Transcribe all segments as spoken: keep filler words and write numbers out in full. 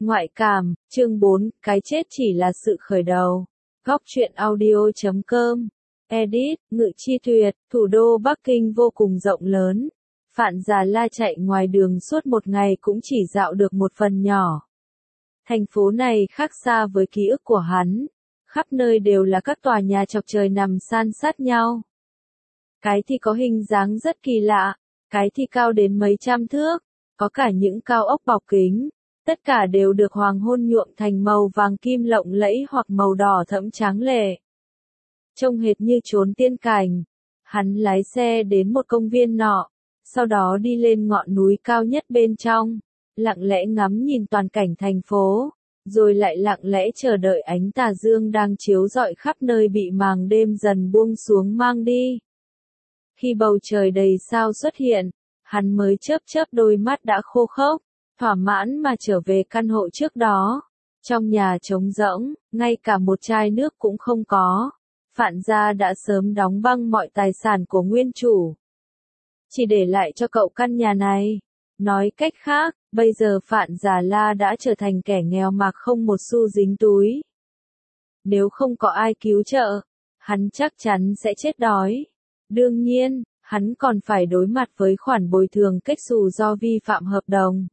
Ngoại cảm, chương bốn, cái chết chỉ là sự khởi đầu. Góc truyện audio chấm com. Edit, Ngự Chi Tuyệt, thủ đô Bắc Kinh vô cùng rộng lớn. Phạn Già La chạy ngoài đường suốt một ngày cũng chỉ dạo được một phần nhỏ. Thành phố này khác xa với ký ức của hắn. Khắp nơi đều là các tòa nhà chọc trời nằm san sát nhau. Cái thì có hình dáng rất kỳ lạ, cái thì cao đến mấy trăm thước, có cả những cao ốc bọc kính. Tất cả đều được hoàng hôn nhuộm thành màu vàng kim lộng lẫy hoặc màu đỏ thẫm tráng lệ. Trông hệt như chốn tiên cảnh. Hắn lái xe đến một công viên nọ, sau đó đi lên ngọn núi cao nhất bên trong, lặng lẽ ngắm nhìn toàn cảnh thành phố, rồi lại lặng lẽ chờ đợi ánh tà dương đang chiếu rọi khắp nơi bị màng đêm dần buông xuống mang đi. Khi bầu trời đầy sao xuất hiện, hắn mới chớp chớp đôi mắt đã khô khốc, thỏa mãn mà trở về căn hộ trước đó. Trong nhà trống rỗng, ngay cả một chai nước cũng không có. Phạn gia đã sớm đóng băng mọi tài sản của nguyên chủ, chỉ để lại cho cậu căn nhà này. Nói cách khác, bây giờ Phạn Già La đã trở thành kẻ nghèo mạc không một xu dính túi. Nếu không có ai cứu trợ, hắn chắc chắn sẽ chết đói. Đương nhiên, hắn còn phải đối mặt với khoản bồi thường kết xù do vi phạm hợp đồng.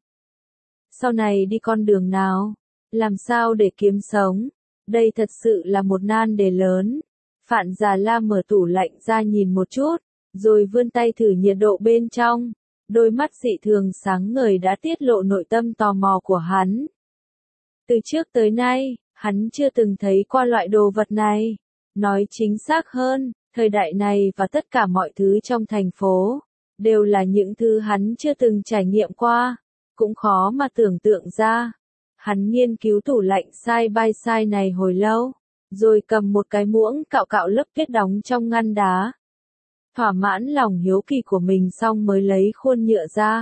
Sau này đi con đường nào? Làm sao để kiếm sống? Đây thật sự là một nan đề lớn. Phạn Già La mở tủ lạnh ra nhìn một chút, rồi vươn tay thử nhiệt độ bên trong. Đôi mắt dị thường sáng ngời đã tiết lộ nội tâm tò mò của hắn. Từ trước tới nay, hắn chưa từng thấy qua loại đồ vật này. Nói chính xác hơn, thời đại này và tất cả mọi thứ trong thành phố, đều là những thứ hắn chưa từng trải nghiệm qua. Cũng khó mà tưởng tượng ra. Hắn nghiên cứu tủ lạnh side by side này hồi lâu, rồi cầm một cái muỗng cạo cạo lớp kết đóng trong ngăn đá. Thỏa mãn lòng hiếu kỳ của mình xong mới lấy khuôn nhựa ra.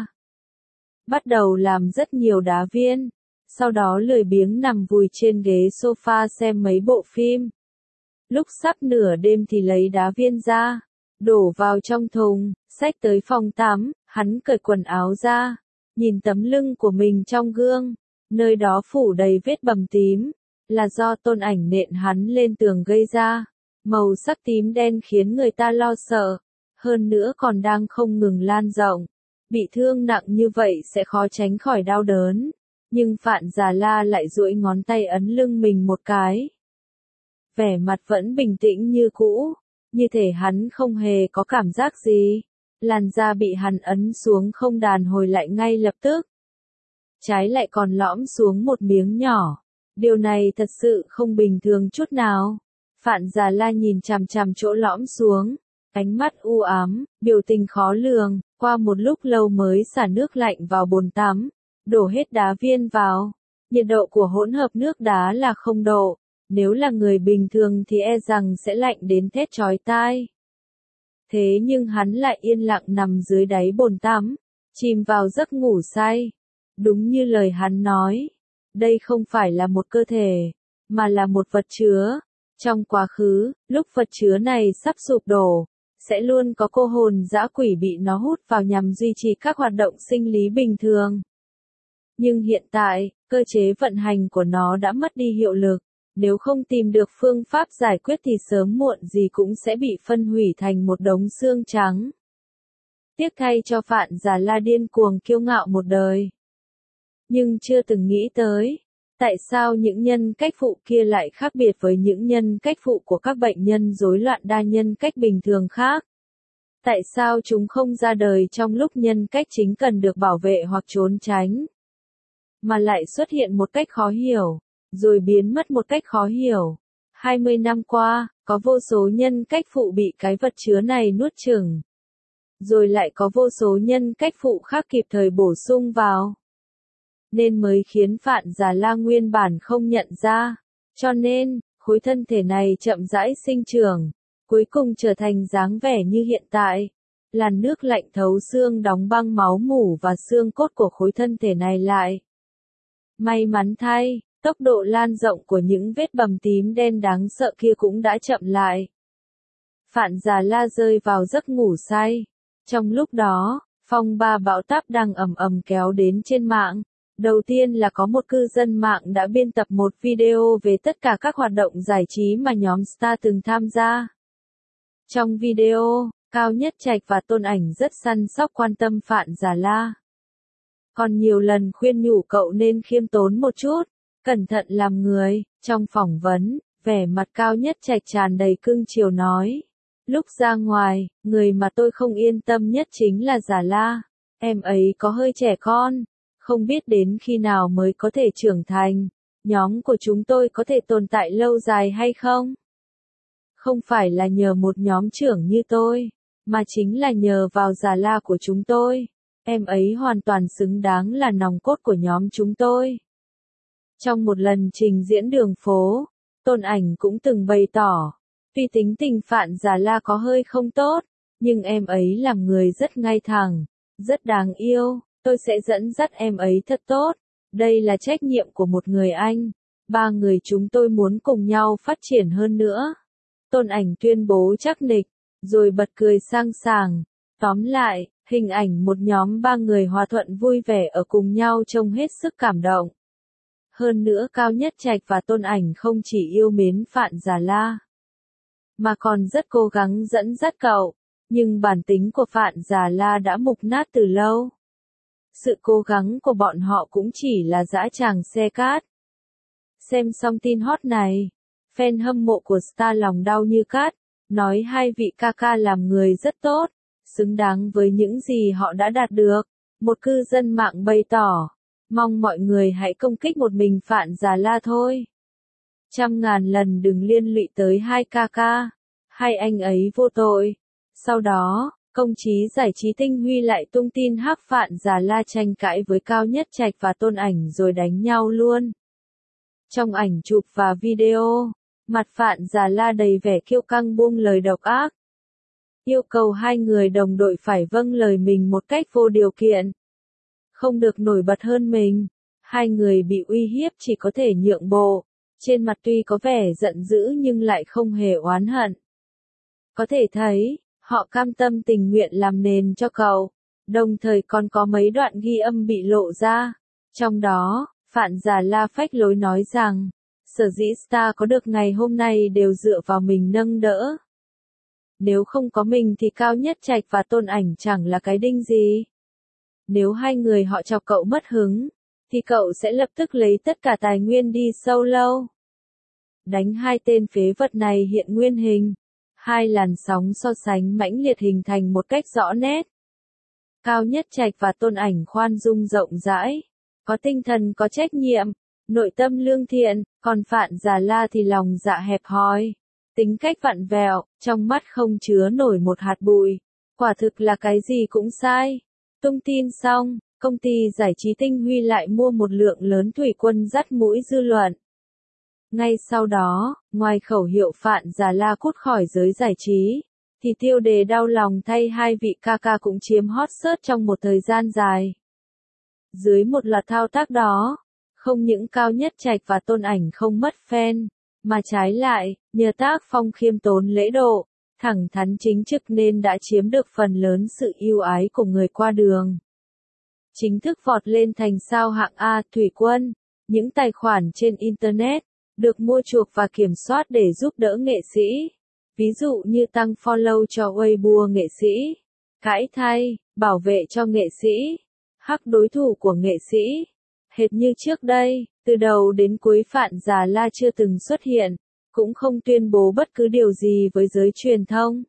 Bắt đầu làm rất nhiều đá viên, sau đó lười biếng nằm vùi trên ghế sofa xem mấy bộ phim. Lúc sắp nửa đêm thì lấy đá viên ra, đổ vào trong thùng, xách tới phòng tắm, hắn cởi quần áo ra. Nhìn tấm lưng của mình trong gương, nơi đó phủ đầy vết bầm tím, là do tôn ảnh nện hắn lên tường gây ra. Màu sắc tím đen khiến người ta lo sợ, hơn nữa còn đang không ngừng lan rộng. Bị thương nặng như vậy sẽ khó tránh khỏi đau đớn, nhưng Phạn Già La lại duỗi ngón tay ấn lưng mình một cái. Vẻ mặt vẫn bình tĩnh như cũ, như thể hắn không hề có cảm giác gì. Làn da bị hắn ấn xuống không đàn hồi lại ngay lập tức. Trái lại còn lõm xuống một miếng nhỏ. Điều này thật sự không bình thường chút nào. Phạn Già La nhìn chằm chằm chỗ lõm xuống, ánh mắt u ám, biểu tình khó lường. Qua một lúc lâu mới xả nước lạnh vào bồn tắm, đổ hết đá viên vào. Nhiệt độ của hỗn hợp nước đá là không độ. Nếu là người bình thường thì e rằng sẽ lạnh đến thét chói tai. Thế nhưng hắn lại yên lặng nằm dưới đáy bồn tắm, chìm vào giấc ngủ say. Đúng như lời hắn nói, đây không phải là một cơ thể, mà là một vật chứa. Trong quá khứ, lúc vật chứa này sắp sụp đổ, sẽ luôn có cô hồn dã quỷ bị nó hút vào nhằm duy trì các hoạt động sinh lý bình thường. Nhưng hiện tại, cơ chế vận hành của nó đã mất đi hiệu lực. Nếu không tìm được phương pháp giải quyết thì sớm muộn gì cũng sẽ bị phân hủy thành một đống xương trắng. Tiếc thay cho Phạn Già La điên cuồng kiêu ngạo một đời. Nhưng chưa từng nghĩ tới, tại sao những nhân cách phụ kia lại khác biệt với những nhân cách phụ của các bệnh nhân rối loạn đa nhân cách bình thường khác. Tại sao chúng không ra đời trong lúc nhân cách chính cần được bảo vệ hoặc trốn tránh, mà lại xuất hiện một cách khó hiểu, rồi biến mất một cách khó hiểu. hai mươi năm qua, có vô số nhân cách phụ bị cái vật chứa này nuốt chửng. Rồi lại có vô số nhân cách phụ khác kịp thời bổ sung vào. Nên mới khiến Phạn Già La nguyên bản không nhận ra. Cho nên, khối thân thể này chậm rãi sinh trưởng, cuối cùng trở thành dáng vẻ như hiện tại. Làn nước lạnh thấu xương đóng băng máu mủ và xương cốt của khối thân thể này lại. May mắn thay, tốc độ lan rộng của những vết bầm tím đen đáng sợ kia cũng đã chậm lại. Phạn Già La rơi vào giấc ngủ say. Trong lúc đó, phong ba bão táp đang ầm ầm kéo đến trên mạng. Đầu tiên là có một cư dân mạng đã biên tập một video về tất cả các hoạt động giải trí mà nhóm star từng tham gia. Trong video, Cao Nhất Trạch và Tôn Ảnh rất săn sóc quan tâm Phạn Già La. Còn nhiều lần khuyên nhủ cậu nên khiêm tốn một chút, cẩn thận làm người. Trong phỏng vấn, vẻ mặt Cao Nhất Trạch tràn đầy cưng chiều nói. Lúc ra ngoài, người mà tôi không yên tâm nhất chính là Già La. Em ấy có hơi trẻ con, không biết đến khi nào mới có thể trưởng thành. Nhóm của chúng tôi có thể tồn tại lâu dài hay không? Không phải là nhờ một nhóm trưởng như tôi, mà chính là nhờ vào Già La của chúng tôi. Em ấy hoàn toàn xứng đáng là nòng cốt của nhóm chúng tôi. Trong một lần trình diễn đường phố, Tôn Ảnh cũng từng bày tỏ, tuy tính tình Phạn Già La có hơi không tốt, nhưng em ấy làm người rất ngay thẳng, rất đáng yêu, tôi sẽ dẫn dắt em ấy thật tốt. Đây là trách nhiệm của một người anh. Ba người chúng tôi muốn cùng nhau phát triển hơn nữa. Tôn Ảnh tuyên bố chắc nịch, rồi bật cười sang sảng. Tóm lại, hình ảnh một nhóm ba người hòa thuận vui vẻ ở cùng nhau trông hết sức cảm động. Hơn nữa Cao Nhất Trạch và Tôn Ảnh không chỉ yêu mến Phạn Già La, mà còn rất cố gắng dẫn dắt cậu. Nhưng bản tính của Phạn Già La đã mục nát từ lâu. Sự cố gắng của bọn họ cũng chỉ là dã tràng xe cát. Xem xong tin hot này, fan hâm mộ của star lòng đau như cát, nói hai vị ca ca làm người rất tốt, xứng đáng với những gì họ đã đạt được. Một cư dân mạng bày tỏ, mong mọi người hãy công kích một mình Phạn Già La thôi. Trăm ngàn lần đừng liên lụy tới hai ca ca, hai anh ấy vô tội. Sau đó, công chí giải trí Tinh Huy lại tung tin hắc Phạn Già La tranh cãi với Cao Nhất Trạch và Tôn Ảnh rồi đánh nhau luôn. Trong ảnh chụp và video, mặt Phạn Già La đầy vẻ kiêu căng buông lời độc ác. Yêu cầu hai người đồng đội phải vâng lời mình một cách vô điều kiện. Không được nổi bật hơn mình. Hai người bị uy hiếp chỉ có thể nhượng bộ. Trên mặt tuy có vẻ giận dữ nhưng lại không hề oán hận. Có thể thấy, họ cam tâm tình nguyện làm nền cho cậu. Đồng thời còn có mấy đoạn ghi âm bị lộ ra. Trong đó, Phạn Già La phách lối nói rằng, sở dĩ star có được ngày hôm nay đều dựa vào mình nâng đỡ. Nếu không có mình thì Cao Nhất Trạch và Tôn Ảnh chẳng là cái đinh gì. Nếu hai người họ chọc cậu mất hứng, thì cậu sẽ lập tức lấy tất cả tài nguyên đi solo. Đánh hai tên phế vật này hiện nguyên hình. Hai làn sóng so sánh mãnh liệt hình thành một cách rõ nét. Cao Nhất Trạch và Tôn Ảnh khoan dung rộng rãi, có tinh thần có trách nhiệm, nội tâm lương thiện, còn Phạn Già La thì lòng dạ hẹp hòi, tính cách vặn vẹo, trong mắt không chứa nổi một hạt bụi. Quả thực là cái gì cũng sai. Tung tin xong, công ty giải trí Tinh Huy lại mua một lượng lớn thủy quân dắt mũi dư luận. Ngay sau đó, ngoài khẩu hiệu Phạn Già La cút khỏi giới giải trí, thì tiêu đề đau lòng thay hai vị ca ca cũng chiếm hot search trong một thời gian dài. Dưới một loạt thao tác đó, không những Cao Nhất Trạch và Tôn Ảnh không mất fan, mà trái lại, nhờ tác phong khiêm tốn lễ độ, thẳng thắn chính trực nên đã chiếm được phần lớn sự yêu ái của người qua đường. Chính thức vọt lên thành sao hạng A thủy quân, những tài khoản trên Internet, được mua chuộc và kiểm soát để giúp đỡ nghệ sĩ. Ví dụ như tăng follow cho Weibo nghệ sĩ, cãi thay, bảo vệ cho nghệ sĩ, hắc đối thủ của nghệ sĩ. Hệt như trước đây, từ đầu đến cuối Phạn Già La chưa từng xuất hiện, cũng không tuyên bố bất cứ điều gì với giới truyền thông.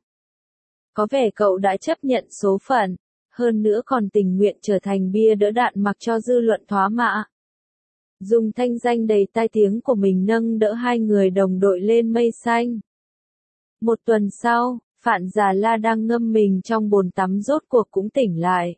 Có vẻ cậu đã chấp nhận số phận, hơn nữa còn tình nguyện trở thành bia đỡ đạn mặc cho dư luận thoá mạ. Dùng thanh danh đầy tai tiếng của mình nâng đỡ hai người đồng đội lên mây xanh. Một tuần sau, Phạn Già La đang ngâm mình trong bồn tắm rốt cuộc cũng tỉnh lại.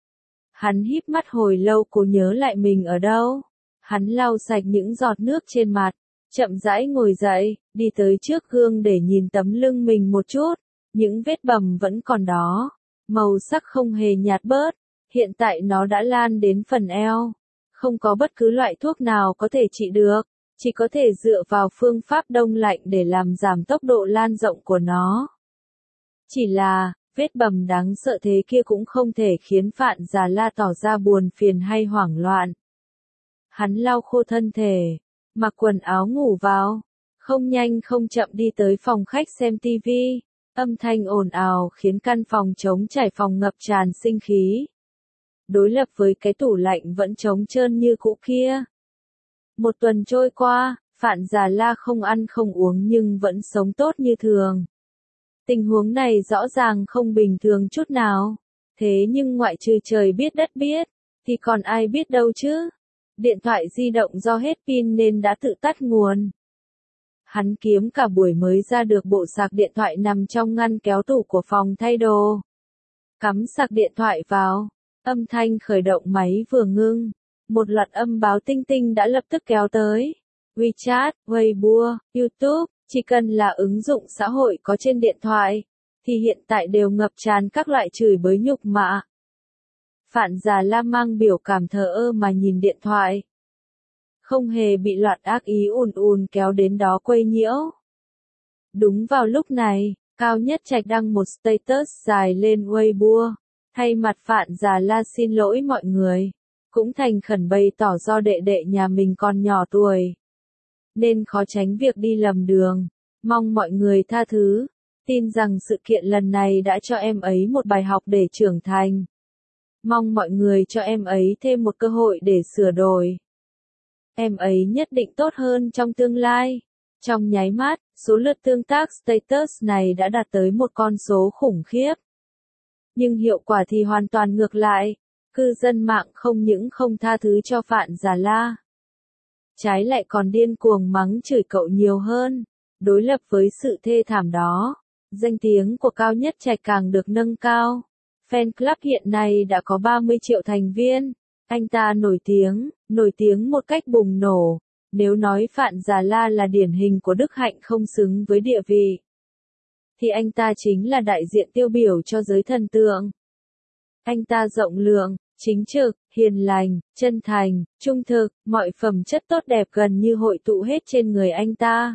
Hắn híp mắt hồi lâu cố nhớ lại mình ở đâu. Hắn lau sạch những giọt nước trên mặt, chậm rãi ngồi dậy, đi tới trước gương để nhìn tấm lưng mình một chút. Những vết bầm vẫn còn đó, màu sắc không hề nhạt bớt, hiện tại nó đã lan đến phần eo. Không có bất cứ loại thuốc nào có thể trị được, chỉ có thể dựa vào phương pháp đông lạnh để làm giảm tốc độ lan rộng của nó. Chỉ là, vết bầm đáng sợ thế kia cũng không thể khiến Phạn Già La tỏ ra buồn phiền hay hoảng loạn. Hắn lau khô thân thể, mặc quần áo ngủ vào, không nhanh không chậm đi tới phòng khách xem tivi, âm thanh ồn ào khiến căn phòng trống trải phòng ngập tràn sinh khí. Đối lập với cái tủ lạnh vẫn trống trơn như cũ kia. Một tuần trôi qua, Phạn Già La không ăn không uống nhưng vẫn sống tốt như thường. Tình huống này rõ ràng không bình thường chút nào. Thế nhưng ngoại trừ trời biết đất biết, thì còn ai biết đâu chứ? Điện thoại di động do hết pin nên đã tự tắt nguồn. Hắn kiếm cả buổi mới ra được bộ sạc điện thoại nằm trong ngăn kéo tủ của phòng thay đồ. Cắm sạc điện thoại vào, âm thanh khởi động máy vừa ngưng. Một loạt âm báo tinh tinh đã lập tức kéo tới. WeChat, Weibo, YouTube, chỉ cần là ứng dụng xã hội có trên điện thoại, thì hiện tại đều ngập tràn các loại chửi bới nhục mạ. Phạn Già La mang biểu cảm thờ ơ mà nhìn điện thoại. Không hề bị loạt ác ý ùn ùn kéo đến đó quấy nhiễu. Đúng vào lúc này, Cao Nhất Trạch đăng một status dài lên Weibo. Thay mặt Phạn Già La xin lỗi mọi người. Cũng thành khẩn bày tỏ do đệ đệ nhà mình còn nhỏ tuổi. Nên khó tránh việc đi lầm đường. Mong mọi người tha thứ. Tin rằng sự kiện lần này đã cho em ấy một bài học để trưởng thành. Mong mọi người cho em ấy thêm một cơ hội để sửa đổi. Em ấy nhất định tốt hơn trong tương lai. Trong nháy mắt, số lượt tương tác status này đã đạt tới một con số khủng khiếp. Nhưng hiệu quả thì hoàn toàn ngược lại. Cư dân mạng không những không tha thứ cho Phạn Già La. Trái lại còn điên cuồng mắng chửi cậu nhiều hơn. Đối lập với sự thê thảm đó, danh tiếng của Cao Nhất Trạch càng được nâng cao. Fan club hiện nay đã có ba mươi triệu thành viên. Anh ta nổi tiếng, nổi tiếng một cách bùng nổ. Nếu nói Phạn Già La là điển hình của đức hạnh không xứng với địa vị, thì anh ta chính là đại diện tiêu biểu cho giới thần tượng. Anh ta rộng lượng, chính trực, hiền lành, chân thành, trung thực, mọi phẩm chất tốt đẹp gần như hội tụ hết trên người anh ta.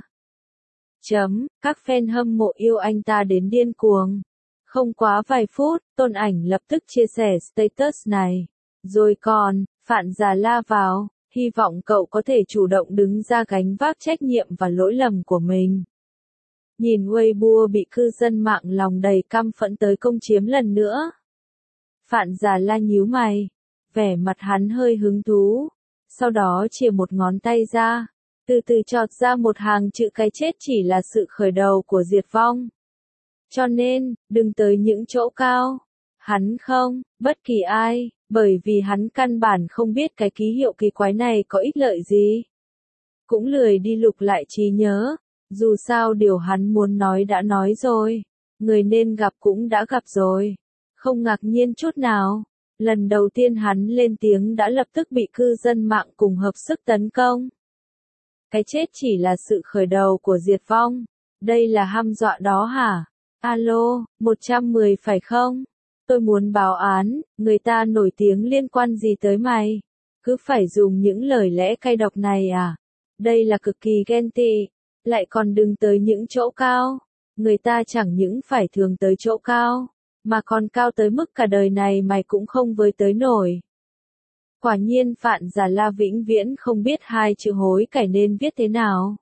Chấm, các fan hâm mộ yêu anh ta đến điên cuồng. Không quá vài phút, Tôn Ảnh lập tức chia sẻ status này. Rồi còn, Phạn Già La vào, hy vọng cậu có thể chủ động đứng ra gánh vác trách nhiệm và lỗi lầm của mình. Nhìn Weibo bị cư dân mạng lòng đầy căm phẫn tới công chiếm lần nữa. Phạn Già La nhíu mày, vẻ mặt hắn hơi hứng thú, sau đó chìa một ngón tay ra, từ từ chọt ra một hàng chữ cái chết chỉ là sự khởi đầu của diệt vong. Cho nên, đừng tới những chỗ cao. Hắn không, bất kỳ ai, bởi vì hắn căn bản không biết cái ký hiệu kỳ quái này có ích lợi gì. Cũng lười đi lục lại trí nhớ, dù sao điều hắn muốn nói đã nói rồi, người nên gặp cũng đã gặp rồi. Không ngạc nhiên chút nào, lần đầu tiên hắn lên tiếng đã lập tức bị cư dân mạng cùng hợp sức tấn công. Cái chết chỉ là sự khởi đầu của diệt vong, đây là hăm dọa đó hả? Alo, một trăm mười phải không? Tôi muốn báo án, người ta nổi tiếng liên quan gì tới mày? Cứ phải dùng những lời lẽ cay độc này à? Đây là cực kỳ ghen tị, lại còn đừng tới những chỗ cao. Người ta chẳng những phải thường tới chỗ cao, mà còn cao tới mức cả đời này mày cũng không với tới nổi. Quả nhiên Phạn Già La vĩnh viễn không biết hai chữ hối cải nên viết thế nào.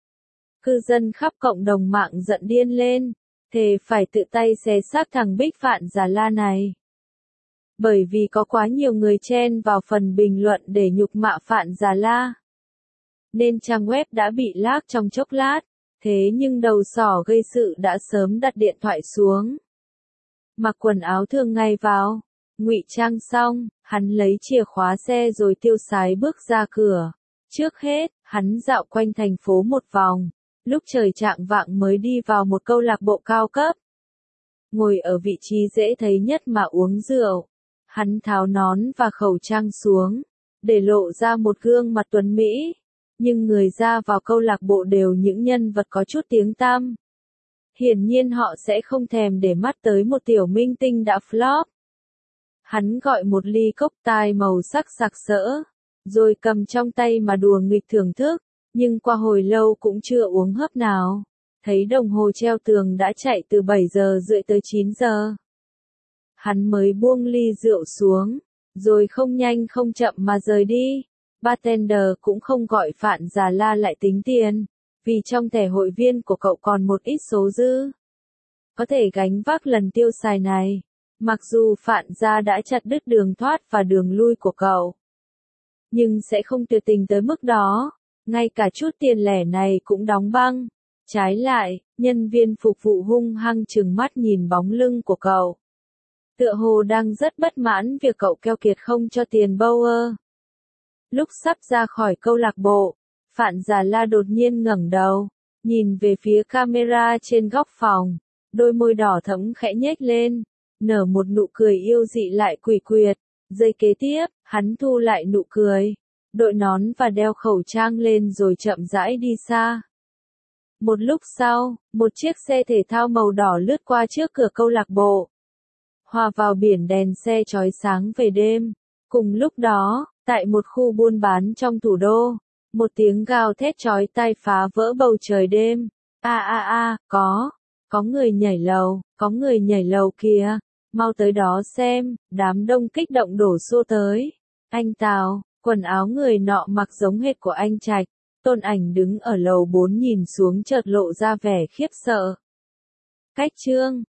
Cư dân khắp cộng đồng mạng giận điên lên, thề phải tự tay xé xác thằng Bích Phạn Già La này. Bởi vì có quá nhiều người chen vào phần bình luận để nhục mạ Phạn Già La, nên trang web đã bị lag trong chốc lát, thế nhưng đầu sỏ gây sự đã sớm đặt điện thoại xuống. Mặc quần áo thường ngày vào, ngụy trang xong, hắn lấy chìa khóa xe rồi tiêu sái bước ra cửa. Trước hết, hắn dạo quanh thành phố một vòng, lúc trời chạng vạng mới đi vào một câu lạc bộ cao cấp. Ngồi ở vị trí dễ thấy nhất mà uống rượu, hắn tháo nón và khẩu trang xuống, để lộ ra một gương mặt tuấn mỹ. Nhưng người ra vào câu lạc bộ đều những nhân vật có chút tiếng tăm. Hiển nhiên họ sẽ không thèm để mắt tới một tiểu minh tinh đã flop. Hắn gọi một ly cốc tai màu sắc sặc sỡ, rồi cầm trong tay mà đùa nghịch thưởng thức, nhưng qua hồi lâu cũng chưa uống hớp nào. Thấy đồng hồ treo tường đã chạy từ bảy giờ rưỡi tới chín giờ. Hắn mới buông ly rượu xuống, rồi không nhanh không chậm mà rời đi. Bartender cũng không gọi Phạn Già La lại tính tiền, vì trong thẻ hội viên của cậu còn một ít số dư. Có thể gánh vác lần tiêu xài này, mặc dù Phạn Gia đã chặt đứt đường thoát và đường lui của cậu. Nhưng sẽ không tuyệt tình tới mức đó, ngay cả chút tiền lẻ này cũng đóng băng. Trái lại, nhân viên phục vụ hung hăng trừng mắt nhìn bóng lưng của cậu. Tựa hồ đang rất bất mãn việc cậu keo kiệt không cho tiền Bauer. Lúc sắp ra khỏi câu lạc bộ, Phạn Già La đột nhiên ngẩng đầu, nhìn về phía camera trên góc phòng, đôi môi đỏ thẫm khẽ nhếch lên, nở một nụ cười yêu dị lại quỷ quyệt. Giây kế tiếp, hắn thu lại nụ cười, đội nón và đeo khẩu trang lên rồi chậm rãi đi xa. Một lúc sau, một chiếc xe thể thao màu đỏ lướt qua trước cửa câu lạc bộ, hòa vào biển đèn xe chói sáng về đêm. Cùng lúc đó, tại một khu buôn bán trong thủ đô, một tiếng gào thét chói tai phá vỡ bầu trời đêm. A a a, có, có người nhảy lầu, có người nhảy lầu kìa, mau tới đó xem. Đám đông kích động đổ xô tới. Anh Tào, quần áo người nọ mặc giống hệt của anh Trạch. Tôn Ảnh đứng ở lầu bốn nhìn xuống chợt lộ ra vẻ khiếp sợ. Cách chương